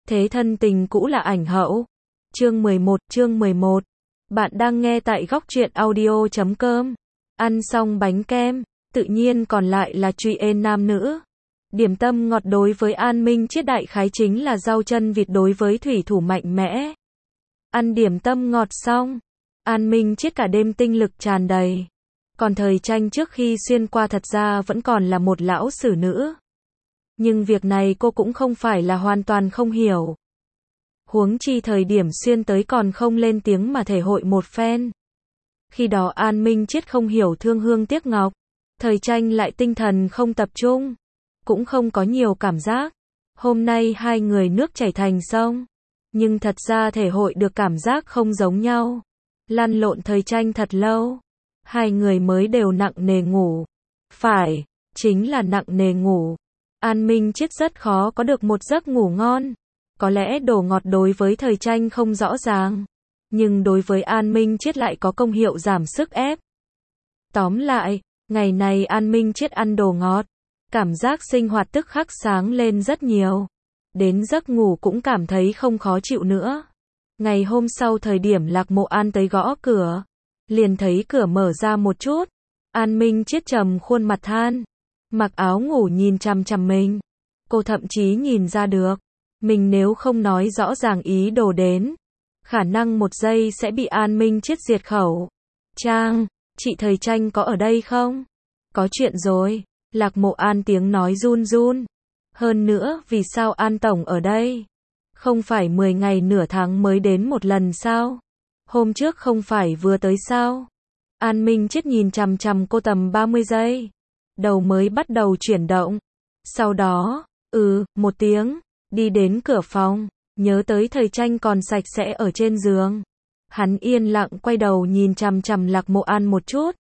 Thế thân tình cũ là ảnh hậu. Chương 11. Bạn đang nghe tại góc truyện audio.com. Ăn xong bánh kem, tự nhiên còn lại là chuyện nam nữ. Điểm tâm ngọt đối với An Minh Chiết đại khái chính là rau chân vịt đối với thủy thủ mạnh mẽ. Ăn điểm tâm ngọt xong, An Minh Chiết cả đêm tinh lực tràn đầy. Còn thời tranh trước khi xuyên qua thật ra vẫn còn là một lão sử nữ. Nhưng việc này cô cũng không phải là hoàn toàn không hiểu. Huống chi thời điểm xuyên tới còn không lên tiếng mà thể hội một phen. Khi đó An Minh Chiết không hiểu thương hương tiếc ngọc. Thời tranh lại tinh thần không tập trung. Cũng không có nhiều cảm giác. Hôm nay hai người nước chảy thành sông. Nhưng thật ra thể hội được cảm giác không giống nhau. Lăn lộn thời tranh thật lâu. Hai người mới đều nặng nề ngủ. Phải, chính là nặng nề ngủ. An Minh Chiết rất khó có được một giấc ngủ ngon. Có lẽ đồ ngọt đối với thời tranh không rõ ràng. Nhưng đối với An Minh Chiết lại có công hiệu giảm sức ép. Tóm lại, ngày này An Minh Chiết ăn đồ ngọt. Cảm giác sinh hoạt tức khắc sáng lên rất nhiều. Đến giấc ngủ cũng cảm thấy không khó chịu nữa. Ngày hôm sau thời điểm Lạc Mộ An tới gõ cửa. Liền thấy cửa mở ra một chút. An Minh Chiết trầm khuôn mặt than. Mặc áo ngủ nhìn chằm chằm mình. Cô thậm chí nhìn ra được. Mình nếu không nói rõ ràng ý đồ đến. Khả năng một giây sẽ bị An Minh Chiết diệt khẩu. Trang, chị thời tranh có ở đây không? Có chuyện rồi. Lạc Mộ An tiếng nói run run. Hơn nữa, vì sao An Tổng ở đây? Không phải 10 ngày nửa tháng mới đến một lần sao? Hôm trước không phải vừa tới sao? An Minh Chiết nhìn chằm chằm cô tầm 30 giây. Đầu mới bắt đầu chuyển động. Sau đó, một tiếng, đi đến cửa phòng, nhớ tới thời tranh còn sạch sẽ ở trên giường. Hắn yên lặng quay đầu nhìn chằm chằm Lạc Mộ An một chút.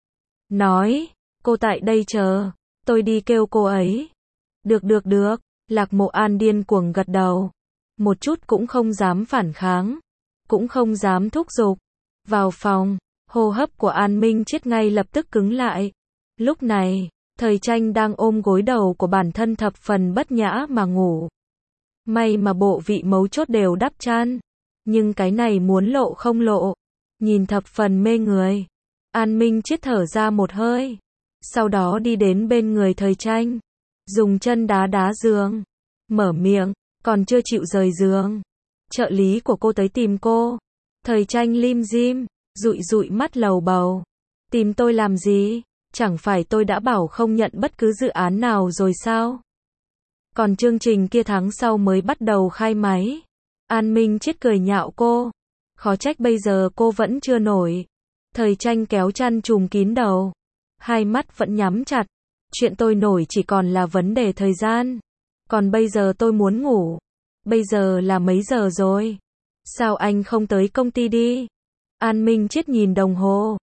Nói, cô tại đây chờ, tôi đi kêu cô ấy. Được. Lạc Mộ An điên cuồng gật đầu. Một chút cũng không dám phản kháng. Cũng không dám thúc giục. Vào phòng, hô hấp của An Minh Chiết ngay lập tức cứng lại. Lúc này, thời tranh đang ôm gối đầu của bản thân thập phần bất nhã mà ngủ. May mà bộ vị mấu chốt đều đắp chăn. Nhưng cái này muốn lộ không lộ. Nhìn thập phần mê người. An Minh Chiết thở ra một hơi. Sau đó đi đến bên người thời tranh. Dùng chân đá đá giường. Mở miệng, còn chưa chịu rời giường. Trợ lý của cô tới tìm cô. Thời tranh lim dim, dụi mắt lầu bầu. Tìm tôi làm gì? Chẳng phải tôi đã bảo không nhận bất cứ dự án nào rồi sao? Còn chương trình kia tháng sau mới bắt đầu khai máy. An Minh Chiết cười nhạo cô. Khó trách bây giờ cô vẫn chưa nổi. Thời tranh kéo chăn trùm kín đầu. Hai mắt vẫn nhắm chặt. Chuyện tôi nổi chỉ còn là vấn đề thời gian. Còn bây giờ tôi muốn ngủ. Bây giờ là mấy giờ rồi? Sao anh không tới công ty đi? An Minh Chiết nhìn đồng hồ.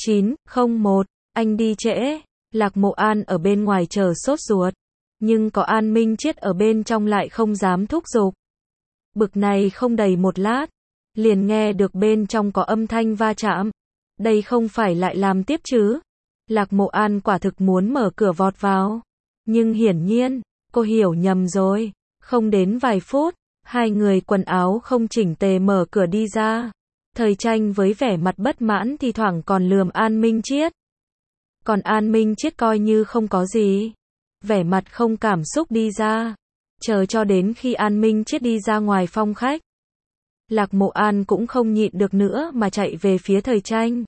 9:01, anh đi trễ. Lạc Mộ An ở bên ngoài chờ sốt ruột. Nhưng có An Minh Chiết ở bên trong lại không dám thúc giục. Bực này không đầy một lát. Liền nghe được bên trong có âm thanh va chạm. Đây không phải lại làm tiếp chứ? Lạc Mộ An quả thực muốn mở cửa vọt vào. Nhưng hiển nhiên, cô hiểu nhầm rồi. Không đến vài phút, hai người quần áo không chỉnh tề mở cửa đi ra. Thời tranh với vẻ mặt bất mãn thì thoảng còn lườm An Minh Chiết. Còn An Minh Chiết coi như không có gì. Vẻ mặt không cảm xúc đi ra. Chờ cho đến khi An Minh Chiết đi ra ngoài phòng khách. Lạc Mộ An cũng không nhịn được nữa mà chạy về phía thời tranh.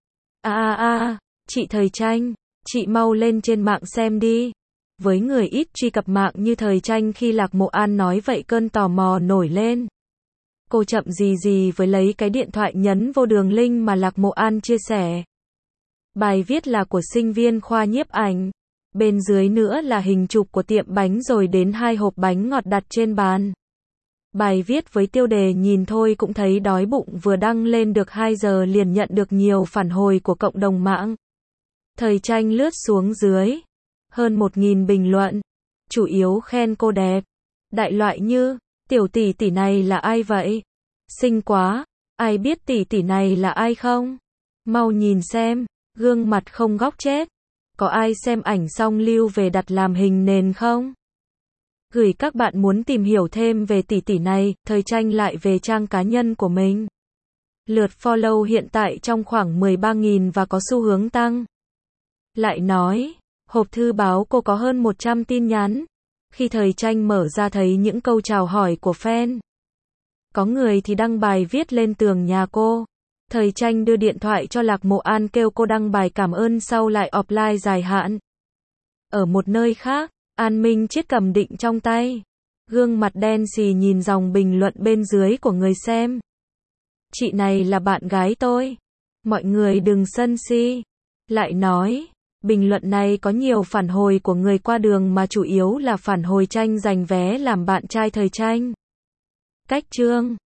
Chị thời tranh, chị mau lên trên mạng xem đi. Với người ít truy cập mạng như thời tranh khi Lạc Mộ An nói vậy cơn tò mò nổi lên. Cô chậm gì với lấy cái điện thoại nhấn vô đường link mà Lạc Mộ An chia sẻ. Bài viết là của sinh viên khoa nhiếp ảnh. Bên dưới nữa là hình chụp của tiệm bánh rồi đến 2 hộp bánh ngọt đặt trên bàn. Bài viết với tiêu đề nhìn thôi cũng thấy đói bụng vừa đăng lên được 2 giờ liền nhận được nhiều phản hồi của cộng đồng mạng. Thời tranh lướt xuống dưới. Hơn 1.000 bình luận. Chủ yếu khen cô đẹp. Đại loại như, tiểu tỷ tỷ này là ai vậy? Xinh quá. Ai biết tỷ tỷ này là ai không? Mau nhìn xem, gương mặt không góc chết. Có ai xem ảnh xong lưu về đặt làm hình nền không? Gửi các bạn muốn tìm hiểu thêm về tỷ tỷ này, thời tranh lại về trang cá nhân của mình. Lượt follow hiện tại trong khoảng 13.000 và có xu hướng tăng. Lại nói, hộp thư báo cô có hơn 100 tin nhắn. Khi thời tranh mở ra thấy những câu chào hỏi của fan. Có người thì đăng bài viết lên tường nhà cô. Thời tranh đưa điện thoại cho Lạc Mộ An kêu cô đăng bài cảm ơn sau lại offline dài hạn. Ở một nơi khác, An Minh Chiết cầm định trong tay. Gương mặt đen xì nhìn dòng bình luận bên dưới của người xem. Chị này là bạn gái tôi. Mọi người đừng sân si. Lại nói, bình luận này có nhiều phản hồi của người qua đường mà chủ yếu là phản hồi tranh giành vé làm bạn trai thời tranh. Cách chương